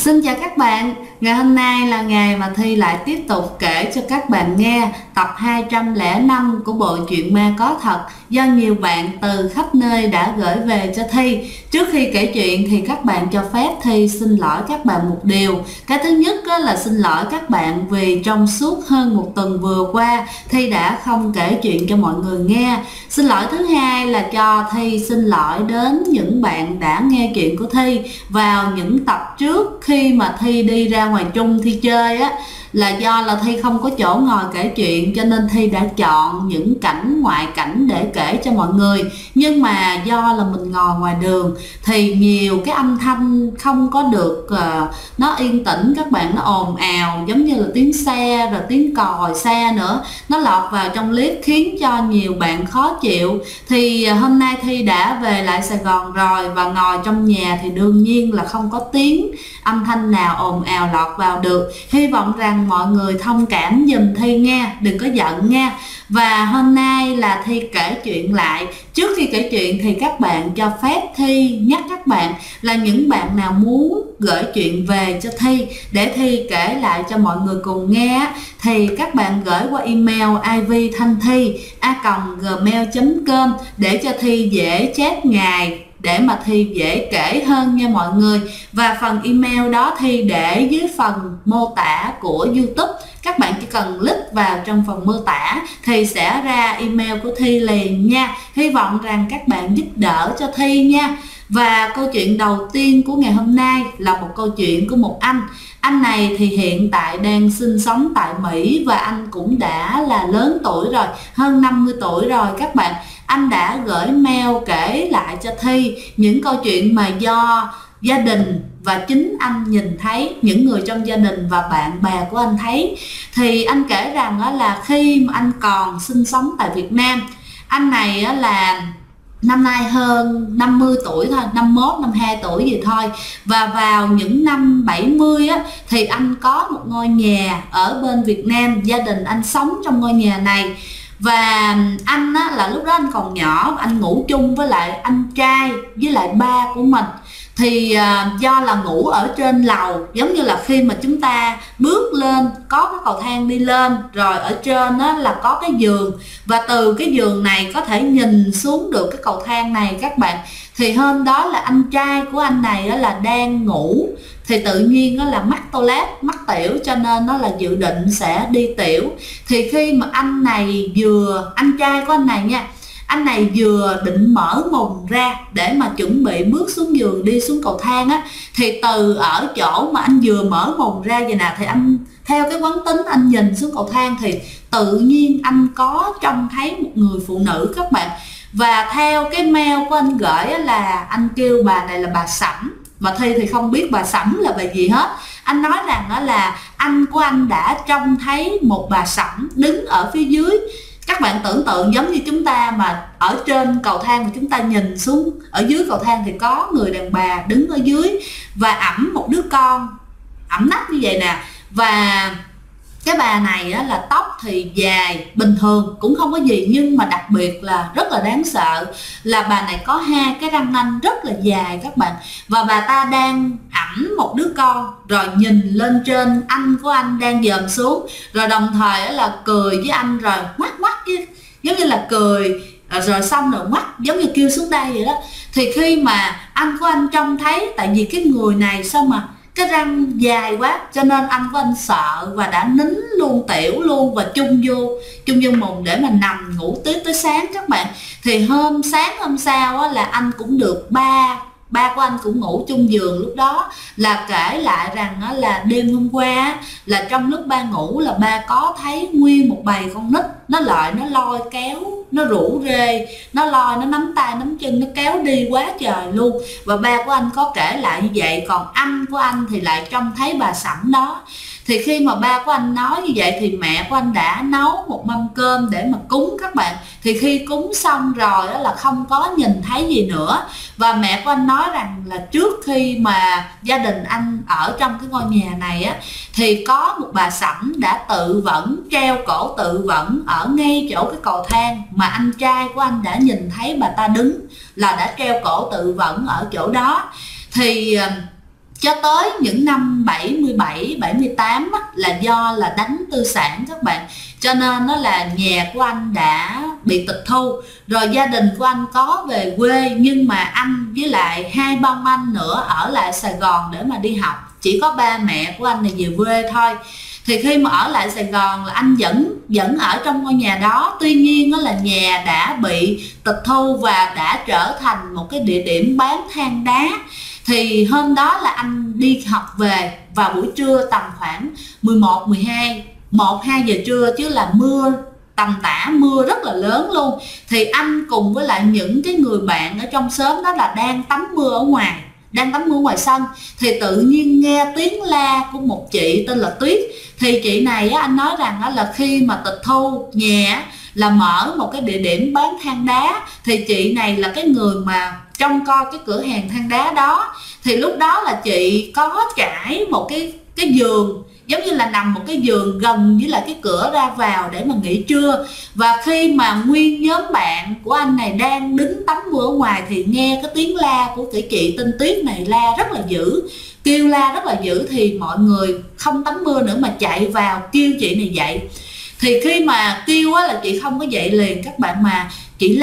Xin chào các bạn, ngày hôm nay là ngày mà Thi lại tiếp tục kể cho các bạn nghe tập 205 của bộ truyện ma có thật do nhiều bạn từ khắp nơi đã gửi về cho Thi. Trước khi kể chuyện thì các bạn cho phép Thi xin lỗi các bạn một điều. Cái thứ nhất là xin lỗi các bạn vì trong suốt hơn một tuần vừa qua Thi đã không kể chuyện cho mọi người nghe. Xin lỗi thứ hai là cho Thi xin lỗi đến những bạn đã nghe chuyện của Thi vào những tập trước khi mà Thi đi ra ngoài Trung Thi chơi á, là do là Thi không có chỗ ngồi kể chuyện cho nên Thi đã chọn những cảnh ngoại cảnh để kể cho mọi người. Nhưng mà do là mình ngồi ngoài đường thì nhiều cái âm thanh không có được nó yên tĩnh, các bạn, nó ồn ào giống như là tiếng xe rồi tiếng còi xe nữa, nó lọt vào trong clip khiến cho nhiều bạn khó chịu. Thì hôm nay Thi đã về lại Sài Gòn rồi và ngồi trong nhà thì đương nhiên là không có tiếng âm thanh nào ồn ào lọt vào được. Hy vọng rằng mọi người thông cảm giùm Thi nghe, đừng có giận nha. Và hôm nay là Thi kể chuyện lại. Trước khi kể chuyện thì các bạn cho phép Thi nhắc các bạn là những bạn nào muốn gửi chuyện về cho Thi để Thi kể lại cho mọi người cùng nghe thì các bạn gửi qua email ivthanthi@gmail.com để cho Thi dễ chép ngày, để mà Thi dễ kể hơn nha mọi người. Và phần email đó Thi để dưới phần mô tả của YouTube, các bạn chỉ cần click vào trong phần mô tả thì sẽ ra email của Thi liền nha. Hy vọng rằng các bạn giúp đỡ cho Thi nha. Và câu chuyện đầu tiên của ngày hôm nay là một câu chuyện của một anh. Anh này thì hiện tại đang sinh sống tại Mỹ và anh cũng đã là lớn tuổi rồi, hơn 50 tuổi rồi các bạn. Anh đã gửi mail kể lại cho Thi những câu chuyện mà do gia đình và chính anh nhìn thấy, những người trong gia đình và bạn bè của anh thấy. Thì anh kể rằng là khi mà anh còn sinh sống tại Việt Nam, anh này là năm nay hơn 50 tuổi thôi, 51, 52 tuổi gì thôi. Và vào những năm 70 thì anh có một ngôi nhà ở bên Việt Nam, gia đình anh sống trong ngôi nhà này. Và anh là lúc đó anh còn nhỏ, anh ngủ chung với lại anh trai với lại ba của mình. Thì do là ngủ ở trên lầu, giống như là khi mà chúng ta bước lên có cái cầu thang đi lên, rồi ở trên là có cái giường, và từ cái giường này có thể nhìn xuống được cái cầu thang này các bạn. Thì hôm đó là anh trai của anh này là đang ngủ, thì tự nhiên là mắc toilet, mắc tiểu, cho nên nó là dự định sẽ đi tiểu. Thì khi mà anh trai của anh này nha, anh này vừa định mở mồm ra để mà chuẩn bị bước xuống giường đi xuống cầu thang thì từ ở chỗ mà anh vừa mở mồm ra vậy nè, thì anh theo cái quán tính anh nhìn xuống cầu thang thì tự nhiên anh có trông thấy một người phụ nữ các bạn. Và theo cái mail của anh gửi là anh kêu bà này là bà Sẩm, mà Thi thì không biết bà Sẩm là bà gì hết. Anh nói rằng là anh của anh đã trông thấy một bà Sẩm đứng ở phía dưới. Các bạn tưởng tượng giống như chúng ta mà ở trên cầu thang mà chúng ta nhìn xuống ở dưới cầu thang thì có người đàn bà đứng ở dưới và ẵm một đứa con ẵm nách như vậy nè. Và cái bà này là tóc thì dài bình thường cũng không có gì, nhưng mà đặc biệt là rất là đáng sợ là bà này có hai cái răng nanh rất là dài các bạn. Và bà ta đang ẵm một đứa con rồi nhìn lên trên anh của anh đang dòm xuống, rồi đồng thời là cười với anh rồi ngoắc ngoắc chứ, giống như là cười rồi xong rồi ngoắc giống như kêu xuống đây vậy đó. Thì khi mà anh của anh trông thấy, tại vì cái người này sao mà cái răng dài quá cho nên anh của anh sợ và đã nín luôn, tiểu luôn và chung vô mùng để mà nằm ngủ tiếp tới sáng các bạn. Thì sáng hôm sau là anh cũng được ba của anh cũng ngủ chung giường lúc đó, là kể lại rằng là đêm hôm qua là trong lúc ba ngủ là ba có thấy nguyên một bầy con nít nó loi kéo, nó rủ rê, nó loi, nó nắm tay nắm chân, nó kéo đi quá trời luôn. Và ba của anh có kể lại như vậy, còn anh của anh thì lại trông thấy bà Sẩm đó. Thì khi mà ba của anh nói như vậy thì mẹ của anh đã nấu một mâm cơm để mà cúng các bạn. Thì khi cúng xong rồi là không có nhìn thấy gì nữa. Và mẹ của anh nói rằng là trước khi mà gia đình anh ở trong cái ngôi nhà này thì có một bà Sẩm đã tự vẫn, treo cổ tự vẫn ở ngay chỗ cái cầu thang mà anh trai của anh đã nhìn thấy bà ta đứng, là đã treo cổ tự vẫn ở chỗ đó. Thì Cho tới những năm 77, 78 á, là do là đánh tư sản các bạn, cho nên nó là nhà của anh đã bị tịch thu. Rồi gia đình của anh có về quê, nhưng mà anh với lại hai ba ông anh nữa ở lại Sài Gòn để mà đi học. Chỉ có ba mẹ của anh này về quê thôi. Thì khi mà ở lại Sài Gòn là anh vẫn ở trong ngôi nhà đó. Tuy nhiên đó là nhà đã bị tịch thu và đã trở thành một cái địa điểm bán than đá. Thì hôm đó là anh đi học về vào buổi trưa tầm khoảng 11, 12, 1, 2 giờ trưa, chứ là mưa tầm tã, mưa rất là lớn luôn. Thì anh cùng với lại những cái người bạn ở trong xóm đó là đang tắm mưa ở ngoài sân. Thì tự nhiên nghe tiếng la của một chị tên là Tuyết. Thì chị này á, anh nói rằng đó là khi mà tịch thu nhà là mở một cái địa điểm bán than đá. Thì chị này là cái người mà trông coi cái cửa hàng than đá đó. Thì lúc đó là chị có trải một cái giường, giống như là nằm một cái giường gần với lại cái cửa ra vào để mà nghỉ trưa. Và khi mà nguyên nhóm bạn của anh này đang đứng tắm mưa ở ngoài thì nghe cái tiếng la của cái chị tên Tuyết này la rất là dữ, kêu la rất là dữ. Thì mọi người không tắm mưa nữa mà chạy vào kêu chị này dậy. Thì khi mà kêu á là chị không có dậy liền các bạn, mà chị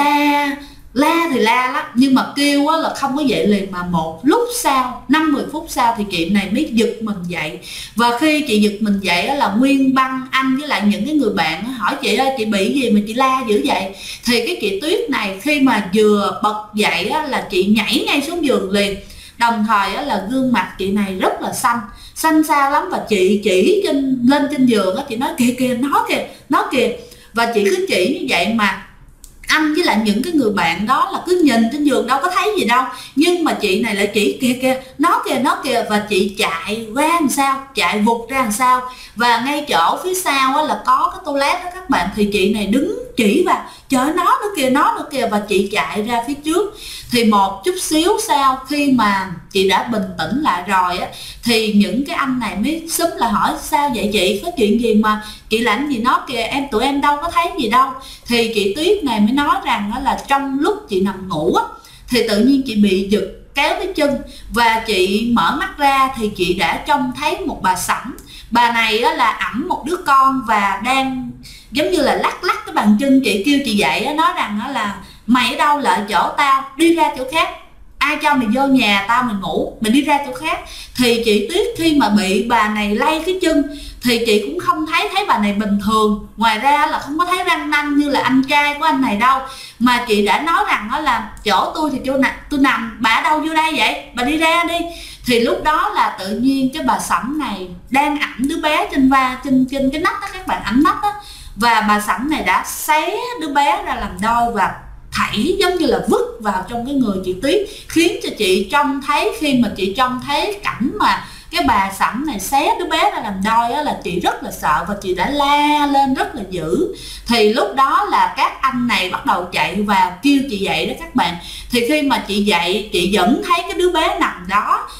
la thì la lắm, nhưng mà kêu á là không có dậy liền. Mà một lúc sau, 5-10 phút sau thì chị này mới giật mình dậy. Và khi chị giật mình dậy á là nguyên băng anh với lại những cái người bạn hỏi chị ơi chị bị gì mà chị la dữ vậy. Thì cái chị Tuyết này khi mà vừa bật dậy á là chị nhảy ngay xuống giường liền. Đồng thời á là gương mặt chị này rất là xanh xao lắm. Và chị chỉ lên trên giường á, chị nói kìa nó kìa. Và chị cứ chỉ như vậy mà anh với lại những cái người bạn đó là cứ nhìn trên giường đâu có thấy gì đâu, nhưng mà chị này lại chỉ kìa nó kìa. Và chị chạy ra làm sao, chạy vụt ra làm sao. Và ngay chỗ phía sau á, là có cái toilet đó các bạn. Thì chị này đứng chỉ vào trời, nó nữa kìa. Và chị chạy ra phía trước. Thì một chút xíu sau khi mà chị đã bình tĩnh lại rồi á, thì những cái anh này mới xúm lại hỏi sao vậy chị, có chuyện gì mà chị làm gì nó kìa, tụi em đâu có thấy gì đâu. Thì chị Tuyết này mới nói rằng đó là trong lúc chị nằm ngủ á, thì tự nhiên chị bị giật kéo cái chân. Và chị mở mắt ra thì chị đã trông thấy một bà sẩm. Bà này á, là ẵm một đứa con và đang giống như là lắc cái bàn chân. Chị kêu chị dậy á, nói rằng đó là mày ở đâu, lại chỗ tao, đi ra chỗ khác. Ai cho mày vô nhà tao mày ngủ, mày đi ra chỗ khác. Thì chị Tuyết khi mà bị bà này lay cái chân thì chị cũng không thấy bà này bình thường. Ngoài ra là không có thấy răng nanh như là anh trai của anh này đâu. Mà chị đã nói rằng đó là chỗ tôi thì tôi nằm, bà ở đâu vô đây vậy, bà đi ra đi. Thì lúc đó là tự nhiên cái bà Sẩm này đang ẵm đứa bé trên trên cái nách đó các bạn, ẵm nách đó. Và bà Sẩm này đã xé đứa bé ra làm đôi và thảy giống như là vứt vào trong cái người chị Tuyết, khiến cho chị trông thấy, khi mà chị trông thấy cảnh mà cái bà Sẩm này xé đứa bé ra làm đôi á, là chị rất là sợ và chị đã la lên rất là dữ. Thì lúc đó là các anh này bắt đầu chạy vào kêu chị dậy đó các bạn. Thì khi mà chị dậy, chị vẫn thấy cái đứa bé nằm đó,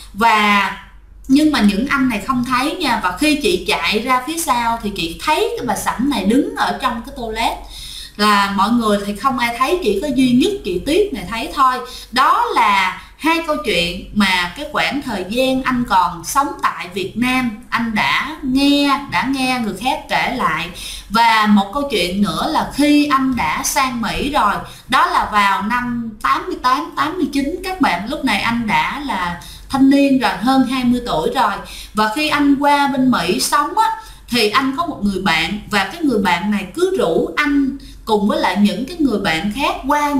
nhưng mà những anh này không thấy nha. Và khi chị chạy ra phía sau thì chị thấy cái bà Sẩm này đứng ở trong cái toilet. Là mọi người thì không ai thấy, chỉ có duy nhất chị Tuyết này thấy thôi. Đó là hai câu chuyện mà cái khoảng thời gian anh còn sống tại Việt Nam anh đã nghe người khác kể lại. Và một câu chuyện nữa là khi anh đã sang Mỹ rồi, đó là vào năm 88, 89 các bạn. Lúc này anh đã là thanh niên rồi, hơn 20 tuổi rồi. Và khi anh qua bên Mỹ sống á, thì anh có một người bạn, và cái người bạn này cứ rủ anh cùng với lại những cái người bạn khác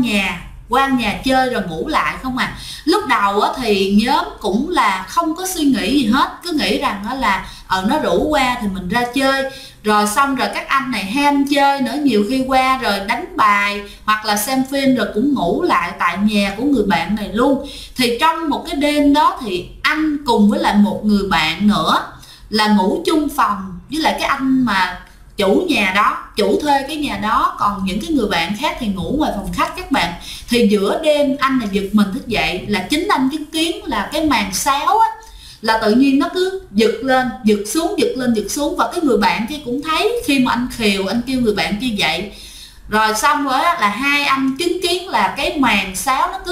qua nhà chơi rồi ngủ lại không à. Lúc đầu á, thì nhóm cũng là không có suy nghĩ gì hết, cứ nghĩ rằng đó là nó rủ qua thì mình ra chơi. Rồi xong rồi các anh này ham chơi nữa, nhiều khi qua rồi đánh bài hoặc là xem phim rồi cũng ngủ lại tại nhà của người bạn này luôn. Thì trong một cái đêm đó thì anh cùng với lại một người bạn nữa là ngủ chung phòng với lại cái anh mà chủ nhà đó, chủ thuê cái nhà đó. Còn những cái người bạn khác thì ngủ ngoài phòng khách các bạn. Thì giữa đêm anh là giật mình thức dậy, là chính anh chứng kiến là cái màn sáo á, là tự nhiên nó cứ giật lên giật xuống. Và cái người bạn kia cũng thấy, khi mà anh khều anh kêu người bạn kia dậy. Rồi xong rồi là hai anh chứng kiến là cái màn sáo nó cứ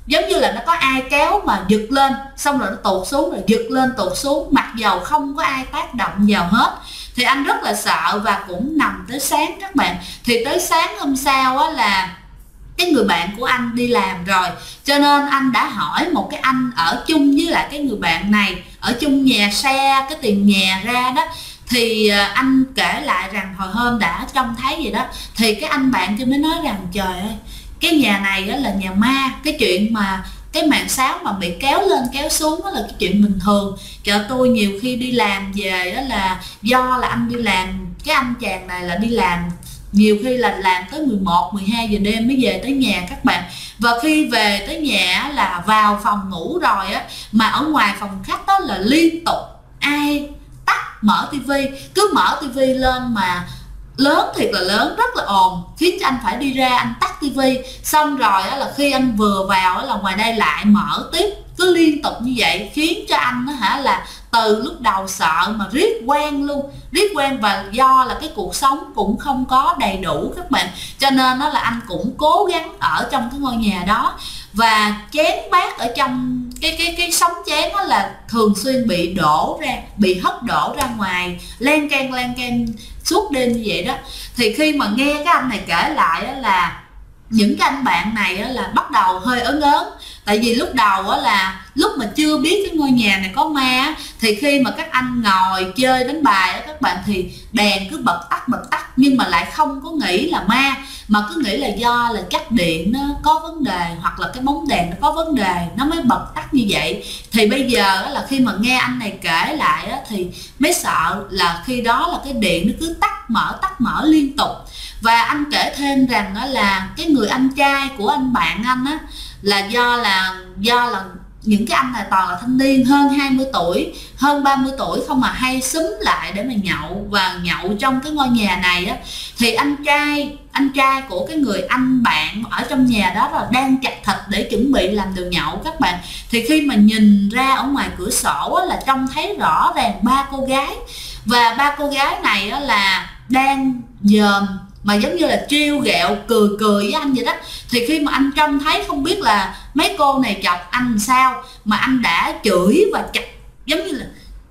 giống như là nó có ai kéo mà giật lên, xong rồi nó tụt xuống, rồi giật lên tụt xuống, mặc dầu không có ai tác động vào hết. Thì anh rất là sợ và cũng nằm tới sáng các bạn. Thì tới sáng hôm sau á là cái người bạn của anh đi làm rồi, cho nên anh đã hỏi một cái anh ở chung với lại cái người bạn này, ở chung nhà xe cái tiền nhà ra đó. Thì anh kể lại rằng hồi hôm đã trông thấy vậy đó. Thì cái anh bạn kia mới nói rằng trời ơi, cái nhà này đó là nhà ma. Cái chuyện mà cái màn sáng mà bị kéo lên kéo xuống đó là cái chuyện bình thường. Chợ tôi nhiều khi đi làm về đó là do là anh đi làm, cái anh chàng này là đi làm nhiều khi là làm tới 11, 12 giờ đêm mới về tới nhà các bạn. Và khi về tới nhà là vào phòng ngủ rồi á, mà ở ngoài phòng khách đó là liên tục ai tắt mở tivi, cứ mở tivi lên mà lớn thiệt là lớn, rất là ồn, khiến cho anh phải đi ra anh tắt tivi. Xong rồi á là khi anh vừa vào á là ngoài đây lại mở tiếp, cứ liên tục như vậy, khiến cho anh á là từ lúc đầu sợ mà riết quen luôn, riết quen. Và do là cái cuộc sống cũng không có đầy đủ các bạn, cho nên đó là anh cũng cố gắng ở trong cái ngôi nhà đó. Và chén bát ở trong cái sống chén đó là thường xuyên bị đổ ra, bị hất đổ ra ngoài, len keng suốt đêm như vậy đó. Thì khi mà nghe cái anh này kể lại đó là những cái anh bạn này á là bắt đầu hơi ớn ớn. Tại vì lúc đầu á là lúc mà chưa biết cái ngôi nhà này có ma á, thì khi mà các anh ngồi chơi đánh bài á các bạn, thì đèn cứ bật tắt, nhưng mà lại không có nghĩ là ma, mà cứ nghĩ là do là chắc điện nó có vấn đề, hoặc là cái bóng đèn nó có vấn đề nó mới bật tắt như vậy. Thì bây giờ á là khi mà nghe anh này kể lại á, thì mới sợ là khi đó là cái điện nó cứ tắt mở liên tục. Và anh kể thêm rằng đó là cái người anh trai của anh bạn anh á, là do là những cái anh này toàn là thanh niên hơn 20 tuổi, hơn 30 tuổi không, mà hay xúm lại để mà nhậu và nhậu trong cái ngôi nhà này á. Thì anh trai của cái người anh bạn ở trong nhà đó là đang chặt thịt để chuẩn bị làm đồ nhậu các bạn. Thì khi mà nhìn ra ở ngoài cửa sổ á, là trông thấy rõ ràng ba cô gái, và ba cô gái này á, là đang dòm mà giống như là trêu ghẹo cười với anh vậy đó. Thì khi mà anh trông thấy không biết là mấy cô này chọc anh sao mà anh đã chửi và chặt, giống như là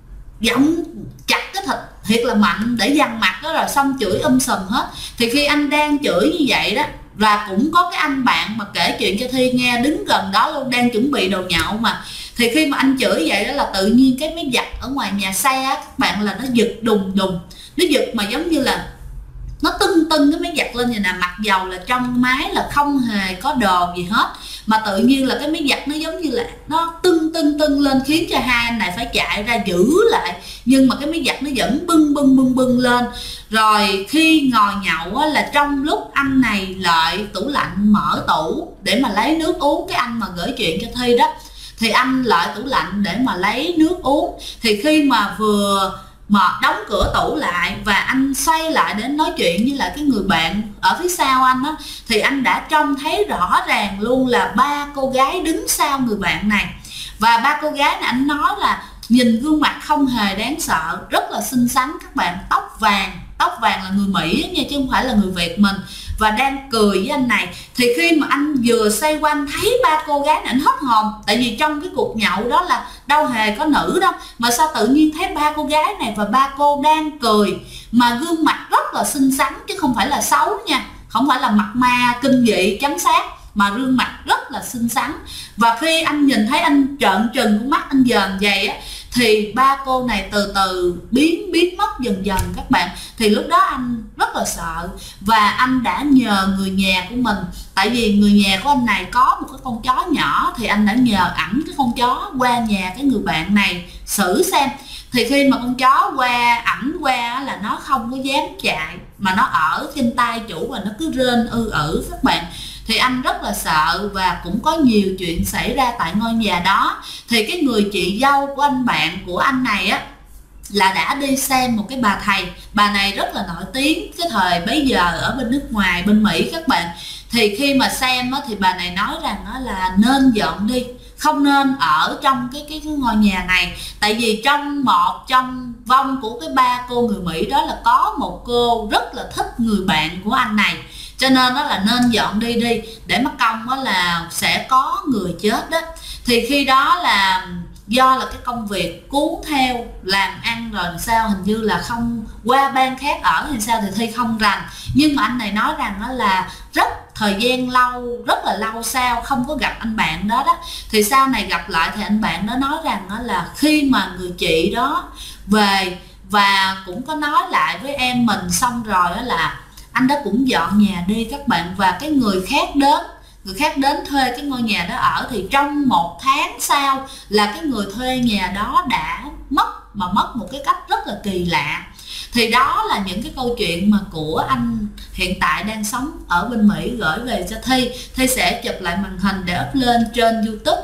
giọng chặt cái thịt thiệt là mạnh để dằn mặt đó, rồi xong chửi sùm hết. Thì khi anh đang chửi như vậy đó, và cũng có cái anh bạn mà kể chuyện cho Thi nghe đứng gần đó luôn, đang chuẩn bị đồ nhậu mà. Thì khi mà anh chửi vậy đó là tự nhiên cái máy giặt ở ngoài nhà xe á, các bạn, là nó giật đùng, nó giật mà giống như là nó tưng cái máy giặt lên vậy nè, mặc dầu là trong máy là không hề có đồ gì hết, mà tự nhiên là cái máy giặt nó giống như là nó tưng lên, khiến cho hai anh này phải chạy ra giữ lại, nhưng mà cái máy giặt nó vẫn bưng lên. Rồi khi ngồi nhậu á, là trong lúc anh này lợi tủ lạnh mở tủ để mà lấy nước uống, cái anh mà gửi chuyện cho Thi đó, thì anh lợi tủ lạnh để mà lấy nước uống. Thì khi mà vừa mà đóng cửa tủ lại và anh xoay lại để nói chuyện với lại cái người bạn ở phía sau anh á, thì anh đã trông thấy rõ ràng luôn là ba cô gái đứng sau người bạn này. Và ba cô gái này anh nói là nhìn gương mặt không hề đáng sợ, rất là xinh xắn các bạn, tóc vàng là người Mỹ nha, chứ không phải là người Việt mình, và đang cười với anh này. Thì khi mà anh vừa xoay quanh thấy ba cô gái này, anh hết hồn, tại vì trong cái cuộc nhậu đó là đâu hề có nữ đâu, mà sao tự nhiên thấy ba cô gái này và ba cô đang cười, mà gương mặt rất là xinh xắn chứ không phải là xấu nha, không phải là mặt ma kinh dị chấm sát, mà gương mặt rất là xinh xắn. Và khi anh nhìn thấy, anh trợn trừng con mắt anh dòm vậy á, thì ba cô này từ từ biến mất dần các bạn. Thì lúc đó anh rất là sợ, và anh đã nhờ người nhà của mình, tại vì người nhà của anh này có một cái con chó nhỏ, thì anh đã nhờ ảnh cái con chó qua nhà cái người bạn này xử xem. Thì khi mà con chó ảnh qua là nó không có dám chạy, mà nó ở trên tay chủ và nó cứ rên các bạn. Thì anh rất là sợ, và cũng có nhiều chuyện xảy ra tại ngôi nhà đó. Thì cái người chị dâu của anh bạn của anh này á, là đã đi xem một cái bà thầy. Bà này rất là nổi tiếng cái thời bấy giờ ở bên nước ngoài, bên Mỹ các bạn. Thì khi mà xem á, thì bà này nói rằng đó là nên dọn đi, không nên ở trong cái ngôi nhà này. Tại vì trong vong của cái ba cô người Mỹ đó là có một cô rất là thích người bạn của anh này. cho nên đó là nên dọn đi đi, để mất công đó là sẽ có người chết đó. Thì khi đó là do là cái công việc cuốn theo làm ăn rồi sao, hình như là không qua ban khác ở thì sao thì Thi không rành, nhưng mà anh này nói rằng đó là rất thời gian lâu, rất là lâu sau không có gặp anh bạn đó đó, thì sau này gặp lại thì anh bạn đó nói rằng đó là khi mà người chị đó về và cũng có nói lại với em mình xong rồi đó là anh đó cũng dọn nhà đi các bạn, và cái người khác đến thuê cái ngôi nhà đó ở, thì trong 1 tháng sau là cái người thuê nhà đó đã mất, mà mất một cái cách rất là kỳ lạ. Thì đó là những cái câu chuyện mà của anh hiện tại đang sống ở bên Mỹ gửi về cho Thi sẽ chụp lại màn hình để up lên trên YouTube,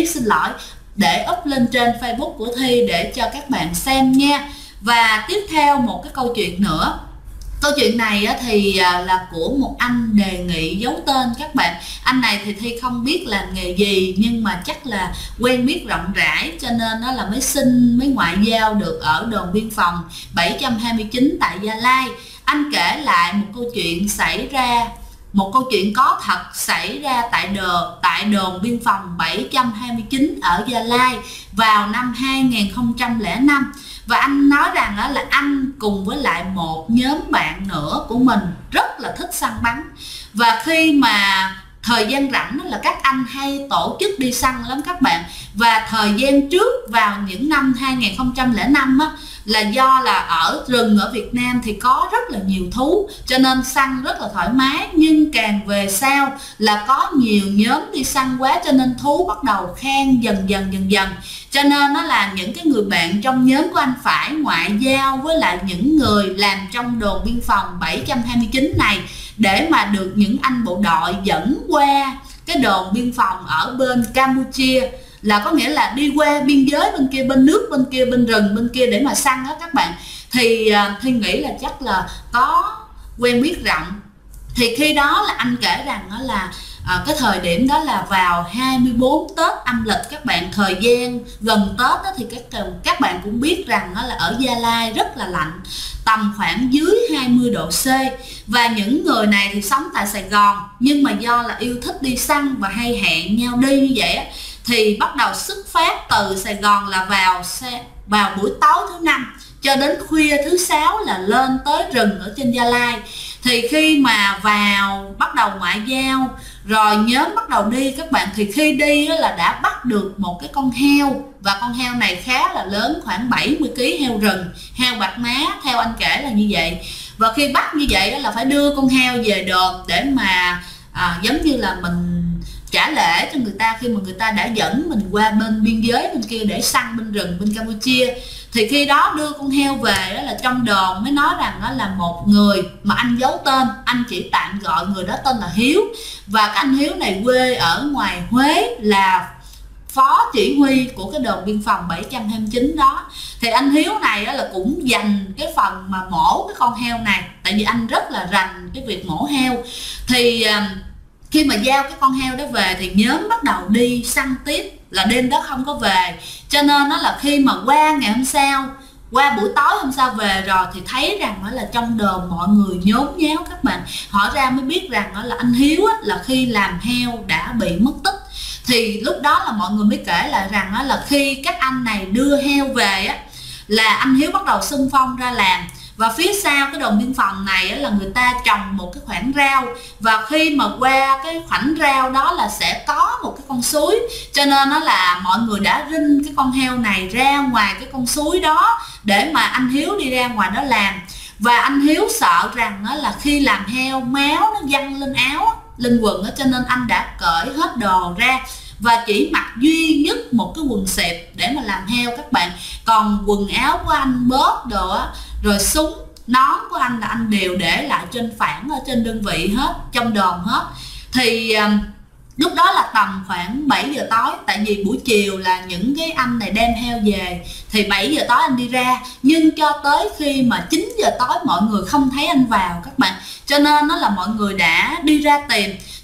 để up lên trên Facebook của Thi để cho các bạn xem nha. Và tiếp theo một cái câu chuyện nữa. Câu chuyện này thì là của một anh đề nghị giấu tên các bạn. Anh này thì Thi không biết làm nghề gì, nhưng mà chắc là quen biết rộng rãi cho nên nó là mới ngoại giao được ở đồn biên phòng 729 tại Gia Lai. Anh kể lại một câu chuyện có thật xảy ra tại đồn biên phòng 729 ở Gia Lai vào năm 2005. Và anh nói rằng đó là anh cùng với lại một nhóm bạn nữa của mình rất là thích săn bắn, và khi mà thời gian rảnh là các anh hay tổ chức đi săn lắm các bạn. Và thời gian trước vào những năm 2005 là do là ở rừng ở Việt Nam thì có rất là nhiều thú cho nên săn rất là thoải mái, nhưng càng về sau là có nhiều nhóm đi săn quá cho nên thú bắt đầu khan dần dần, cho nên nó là những cái người bạn trong nhóm của anh phải ngoại giao với lại những người làm trong đồn biên phòng 729 này để mà được những anh bộ đội dẫn qua cái đồn biên phòng ở bên Campuchia, là có nghĩa là đi qua biên giới bên kia, bên nước bên kia, bên rừng bên kia để mà săn đó các bạn. Thì Thi nghĩ là chắc là có quen biết rộng. Thì khi đó là anh kể rằng đó là cái thời điểm đó là vào 24 Tết âm lịch các bạn, thời gian gần Tết đó, thì các bạn cũng biết rằng đó là ở Gia Lai rất là lạnh, tầm khoảng dưới 20 độ C. Và những người này thì sống tại Sài Gòn, nhưng mà do là yêu thích đi săn và hay hẹn nhau đi như vậy thì bắt đầu xuất phát từ Sài Gòn là vào buổi tối thứ Năm cho đến khuya thứ Sáu là lên tới rừng ở trên Gia Lai. Thì khi mà bắt đầu ngoại giao rồi nhóm bắt đầu đi các bạn, thì khi đi là đã bắt được một cái con heo, và con heo này khá là lớn, khoảng 70 kg heo rừng, heo bạc má, theo anh kể là như vậy. Và khi bắt như vậy là phải đưa con heo về đồn để mà giống như là mình trả lễ cho người ta khi mà người ta đã dẫn mình qua bên biên giới bên kia để săn bên rừng bên Campuchia. Thì khi đó đưa con heo về đó là trong đồn mới nói rằng đó là một người mà anh giấu tên, anh chỉ tạm gọi người đó tên là Hiếu, và cái anh Hiếu này quê ở ngoài Huế, là phó chỉ huy của cái đồn biên phòng 729 đó. Thì anh Hiếu này đó là cũng dành cái phần mà mổ cái con heo này, tại vì anh rất là rành cái việc mổ heo. Thì khi mà giao cái con heo đó về thì nhóm bắt đầu đi săn tiếp, là đêm đó không có về, cho nên nó là khi mà qua ngày hôm sau, qua buổi tối hôm sau về rồi thì thấy rằng đó là trong đồn mọi người nhốn nháo các bạn. Hỏi ra mới biết rằng đó là anh Hiếu là khi làm heo đã bị mất tích. Thì lúc đó là mọi người mới kể lại rằng đó là khi các anh này đưa heo về là anh Hiếu bắt đầu xung phong ra làm. Và phía sau cái đồn biên phòng này là người ta trồng một cái khoảng rau, và khi mà qua cái khoảnh rau đó là sẽ có một cái con suối, cho nên nó là mọi người đã rinh cái con heo này ra ngoài cái con suối đó để mà anh Hiếu đi ra ngoài đó làm. Và anh Hiếu sợ rằng đó là khi làm heo máu nó văng lên áo, lên quần đó, cho nên anh đã cởi hết đồ ra và chỉ mặc duy nhất một cái quần xẹp để mà làm heo các bạn. Còn quần áo của anh, bóp đồ á, rồi súng, nón của anh là anh đều để lại trên phản ở trên đơn vị hết, trong đồn hết. Thì lúc đó là tầm khoảng 7 giờ tối, tại vì buổi chiều là những cái anh này đem heo về, thì 7 giờ tối anh đi ra, nhưng cho tới khi mà 9 giờ tối mọi người không thấy anh vào các bạn, cho nên nó là mọi người đã đi ra tìm.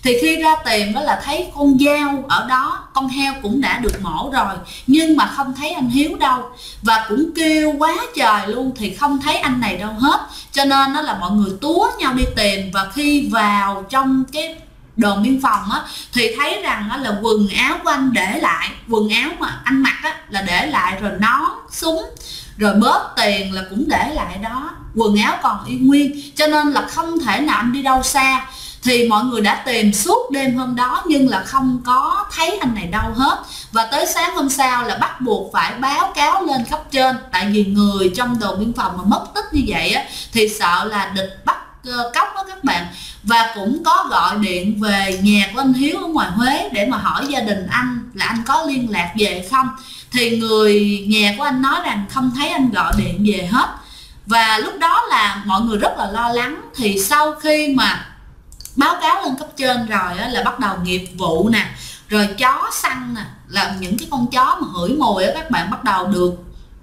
Thì khi ra tìm đó là thấy con dao ở đó, con heo cũng đã được mổ rồi, nhưng mà không thấy anh Hiếu đâu, và cũng kêu quá trời luôn thì không thấy anh này đâu hết. Cho nên đó là mọi người túa nhau đi tìm, và khi vào trong cái đồn biên phòng á thì thấy rằng á là quần áo của anh để lại, quần áo mà anh mặc á là để lại, rồi nón, súng, rồi bóp tiền là cũng để lại đó, quần áo còn y nguyên, cho nên là không thể nào anh đi đâu xa. Thì mọi người đã tìm suốt đêm hôm đó nhưng là không có thấy anh này đâu hết. Và tới sáng hôm sau là bắt buộc phải báo cáo lên cấp trên, tại vì người trong đồn biên phòng mà mất tích như vậy á thì sợ là địch bắt cóc đó các bạn. Và cũng có gọi điện về nhà của anh Hiếu ở ngoài Huế để mà hỏi gia đình anh là anh có liên lạc về không. Thì người nhà của anh nói rằng không thấy anh gọi điện về hết. Và lúc đó là mọi người rất là lo lắng. Thì sau khi mà báo cáo lên cấp trên rồi á, là bắt đầu nghiệp vụ nè, rồi chó săn nè, là những cái con chó mà hửi mùi á các bạn, bắt đầu được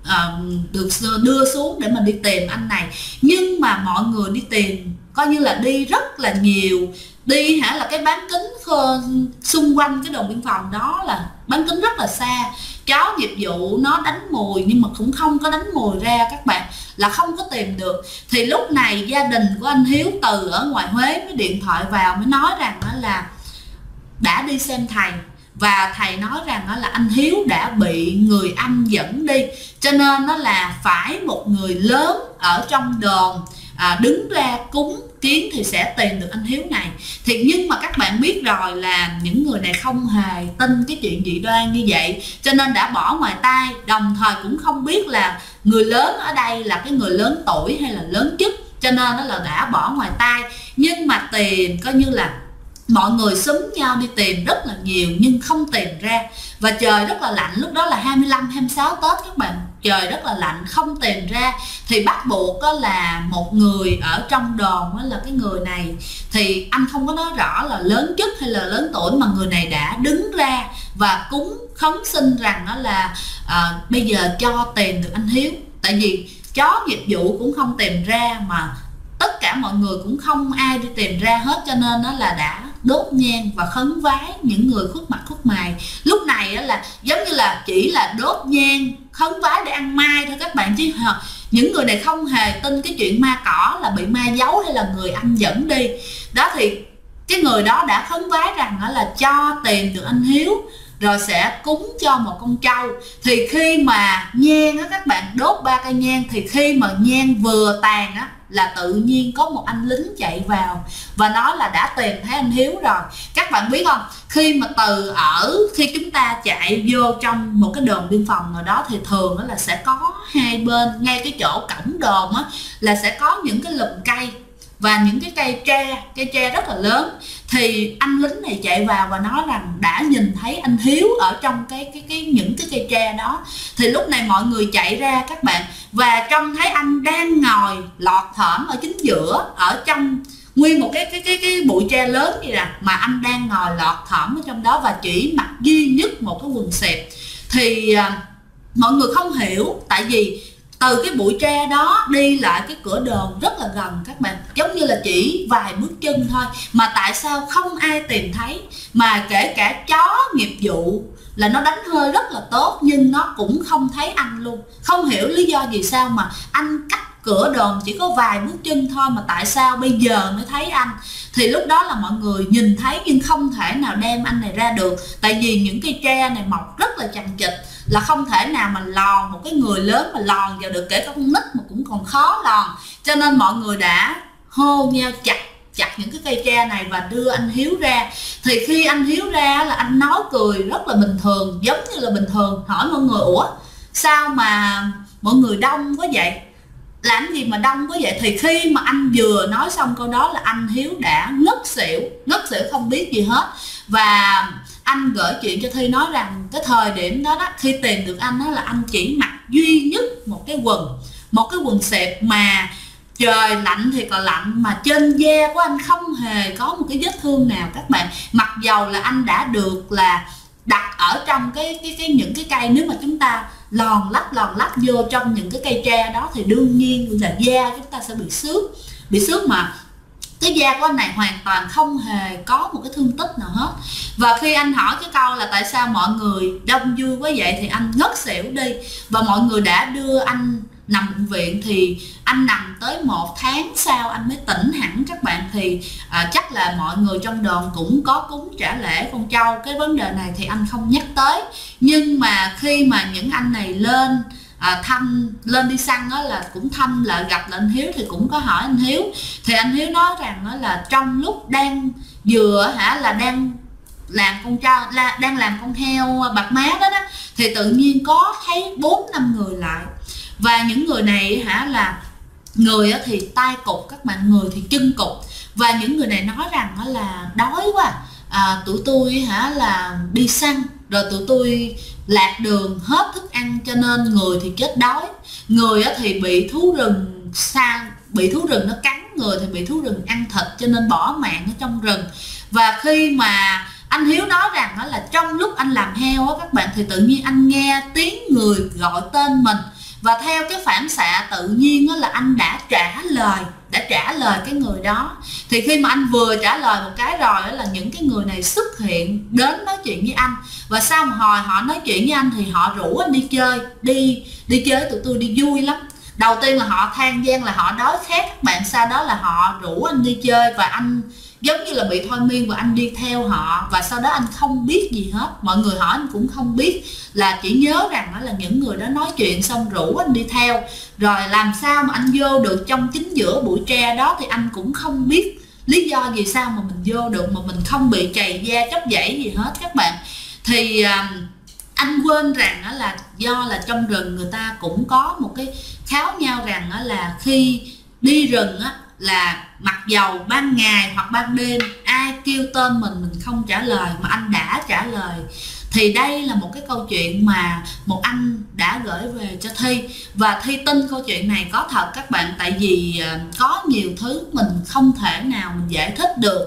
đưa xuống để mà đi tìm anh này. Nhưng mà mọi người đi tìm coi như là đi rất là nhiều, đi là cái bán kính xung quanh cái đồn biên phòng đó là bán kính rất là xa. Chó nghiệp vụ nó đánh mùi nhưng mà cũng không có đánh mùi ra các bạn, là không có tìm được. Thì lúc này gia đình của anh Hiếu từ ở ngoài Huế mới điện thoại vào, mới nói rằng là đã đi xem thầy, và thầy nói rằng là anh Hiếu đã bị người Anh dẫn đi, cho nên nó là phải một người lớn ở trong đồn đứng ra cúng kiến thì sẽ tìm được anh Hiếu này. Thì nhưng mà các bạn biết rồi là những người này không hề tin cái chuyện dị đoan như vậy, cho nên đã bỏ ngoài tai, đồng thời cũng không biết là người lớn ở đây là cái người lớn tuổi hay là lớn chức, cho nên nó là đã bỏ ngoài tai. Nhưng mà tìm coi như là mọi người xúm nhau đi tìm rất là nhiều nhưng không tìm ra. Và trời rất là lạnh, lúc đó là 25, 26 Tết các bạn, trời rất là lạnh, không tìm ra. Thì bắt buộc đó là một người ở trong đồn, đó là cái người này thì anh không có nói rõ là lớn chức hay là lớn tuổi, mà người này đã đứng ra và cúng khấn xin rằng đó là bây giờ cho tìm được anh Hiếu. Tại vì chó nghiệp vụ cũng không tìm ra, mà tất cả mọi người cũng không ai đi tìm ra hết, cho nên nó là đã đốt nhang và khấn vái những người khuất mặt khuất mày. Lúc này là giống như là chỉ là đốt nhang khấn vái để ăn mai thôi các bạn, chứ những người này không hề tin cái chuyện ma cỏ là bị ma giấu hay là người Anh dẫn đi đó. Thì cái người đó đã khấn vái rằng là cho tìm được anh Hiếu rồi sẽ cúng cho một con trâu. Thì khi mà nhang á các bạn, đốt 3 cây nhang, thì khi mà nhang vừa tàn á là tự nhiên có một anh lính chạy vào và nói là đã tìm thấy anh Hiếu rồi. Các bạn biết không, khi mà khi chúng ta chạy vô trong một cái đồn biên phòng nào đó thì thường đó là sẽ có hai bên, ngay cái chỗ cổng đồn á là sẽ có những cái lùm cây và những cái cây tre rất là lớn. Thì anh lính này chạy vào và nói rằng đã nhìn thấy anh Hiếu ở trong những cái cây tre đó. Thì lúc này mọi người chạy ra các bạn, và trông thấy anh đang ngồi lọt thỏm ở chính giữa, ở trong nguyên một cái bụi tre lớn vậy nè, mà anh đang ngồi lọt thỏm ở trong đó và chỉ mặc duy nhất một cái quần xẹp. Thì mọi người không hiểu, tại vì từ cái bụi tre đó đi lại cái cửa đồn rất là gần các bạn, giống như là chỉ vài bước chân thôi, mà tại sao không ai tìm thấy. Mà kể cả chó nghiệp vụ là nó đánh hơi rất là tốt nhưng nó cũng không thấy anh luôn. Không hiểu lý do vì sao mà anh cách cửa đồn chỉ có vài bước chân thôi mà tại sao bây giờ mới thấy anh. Thì lúc đó là mọi người nhìn thấy nhưng không thể nào đem anh này ra được, tại vì những cây tre này mọc rất là chằng chịt, là không thể nào mà lòn một cái người lớn mà lòn vào được, kể cả con nít mà cũng còn khó lòn. Cho nên mọi người đã hô nhau chặt những cái cây tre này và đưa anh Hiếu ra. Thì khi anh Hiếu ra là anh nói cười rất là bình thường, giống như là bình thường, hỏi mọi người ủa sao mà mọi người đông quá vậy, làm gì mà đông quá vậy. Thì khi mà anh vừa nói xong câu đó là anh Hiếu đã ngất xỉu không biết gì hết. Và anh gửi chuyện cho Thi nói rằng cái thời điểm đó khi tìm được anh đó là anh chỉ mặc duy nhất một cái quần xẹp, mà trời lạnh thì còn lạnh, mà trên da của anh không hề có một cái vết thương nào các bạn. Mặc dầu là anh đã được là đặt ở trong những cái cây, nếu mà chúng ta lòn lách vô trong những cái cây tre đó thì đương nhiên là da chúng ta sẽ bị xước mà cái da của anh này hoàn toàn không hề có một cái thương tích nào hết. Và khi anh hỏi cái câu là tại sao mọi người đông vui quá vậy thì anh ngất xỉu đi, và mọi người đã đưa anh nằm bệnh viện. Thì anh nằm tới 1 tháng sau anh mới tỉnh hẳn các bạn. Thì chắc là mọi người trong đoàn cũng có cúng trả lễ con trâu, cái vấn đề này thì anh không nhắc tới. Nhưng mà khi mà những anh này lên thăm, lên đi săn đó, là cũng thăm lại gặp là anh Hiếu, thì cũng có hỏi anh Hiếu. Thì anh Hiếu nói rằng đó là trong lúc đang là đang làm con trâu, đang làm con heo bạc má đó thì tự nhiên có thấy 4-5 người lại. Và những người này là người thì tay cụt các bạn, người thì chân cụt. Và những người này nói rằng đó là đói quá, tụi tôi là đi săn rồi tụi tôi lạc đường hết thức ăn cho nên người thì chết đói, người thì bị thú rừng bị thú rừng nó cắn, người thì bị thú rừng ăn thịt cho nên bỏ mạng ở trong rừng. Và khi mà anh Hiếu nói rằng đó là trong lúc anh làm heo các bạn, thì tự nhiên anh nghe tiếng người gọi tên mình. Và theo cái phản xạ tự nhiên đó là anh đã trả lời cái người đó. Thì khi mà anh vừa trả lời một cái rồi đó là những cái người này xuất hiện đến nói chuyện với anh. Và sau một hồi họ nói chuyện với anh thì họ rủ anh đi chơi, đi chơi tụi tôi đi vui lắm. Đầu tiên là họ than vang là họ đói khát các bạn, sau đó là họ rủ anh đi chơi và anh giống như là bị thôi miên và anh đi theo họ. Và sau đó anh không biết gì hết, mọi người hỏi anh cũng không biết, là chỉ nhớ rằng đó là những người đó nói chuyện xong rủ anh đi theo. Rồi làm sao mà anh vô được trong chính giữa bụi tre đó thì anh cũng không biết lý do vì sao mà mình vô được mà mình không bị trầy da chóc vảy gì hết các bạn. Thì anh quên rằng đó là do là trong rừng người ta cũng có một cái kháo nhau rằng đó là khi đi rừng á là mặc dầu ban ngày hoặc ban đêm ai kêu tên mình không trả lời mà anh đã trả lời. Thì đây là một cái câu chuyện mà một anh đã gửi về cho Thi, và Thi tin câu chuyện này có thật các bạn. Tại vì có nhiều thứ mình không thể nào mình giải thích được.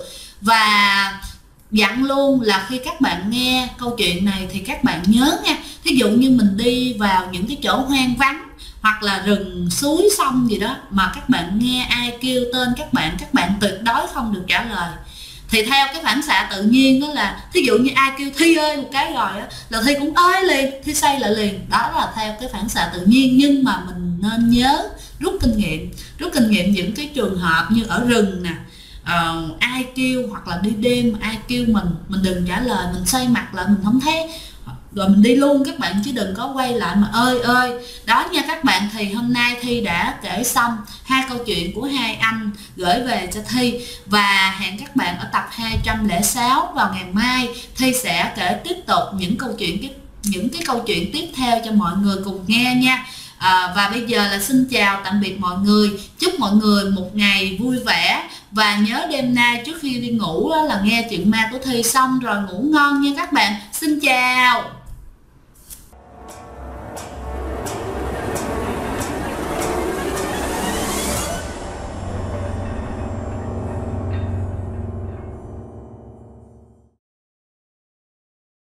Và dặn luôn là khi các bạn nghe câu chuyện này thì các bạn nhớ nha, thí dụ như mình đi vào những cái chỗ hoang vắng hoặc là rừng suối sông gì đó mà các bạn nghe ai kêu tên các bạn tuyệt đối không được trả lời. Thì theo cái phản xạ tự nhiên đó là thí dụ như ai kêu Thi ơi một cái rồi đó, là Thi cũng ơi liền, Thi xây lại liền. Đó là theo cái phản xạ tự nhiên. Nhưng mà mình nên nhớ rút kinh nghiệm những cái trường hợp như ở rừng nè, ai kêu hoặc là đi đêm ai kêu mình đừng trả lời, mình xoay mặt lại, mình không thấy rồi mình đi luôn các bạn, chứ đừng có quay lại mà ơi. Đó nha các bạn. Thì hôm nay Thi đã kể xong 2 câu chuyện của 2 anh gửi về cho Thi, và hẹn các bạn ở tập 206 vào ngày mai. Thi sẽ kể tiếp tục những cái câu chuyện tiếp theo cho mọi người cùng nghe nha. Và bây giờ là xin chào tạm biệt mọi người, chúc mọi người một ngày vui vẻ, và nhớ đêm nay trước khi đi ngủ đó là nghe chuyện ma của Thi xong rồi ngủ ngon nha các bạn. Xin chào.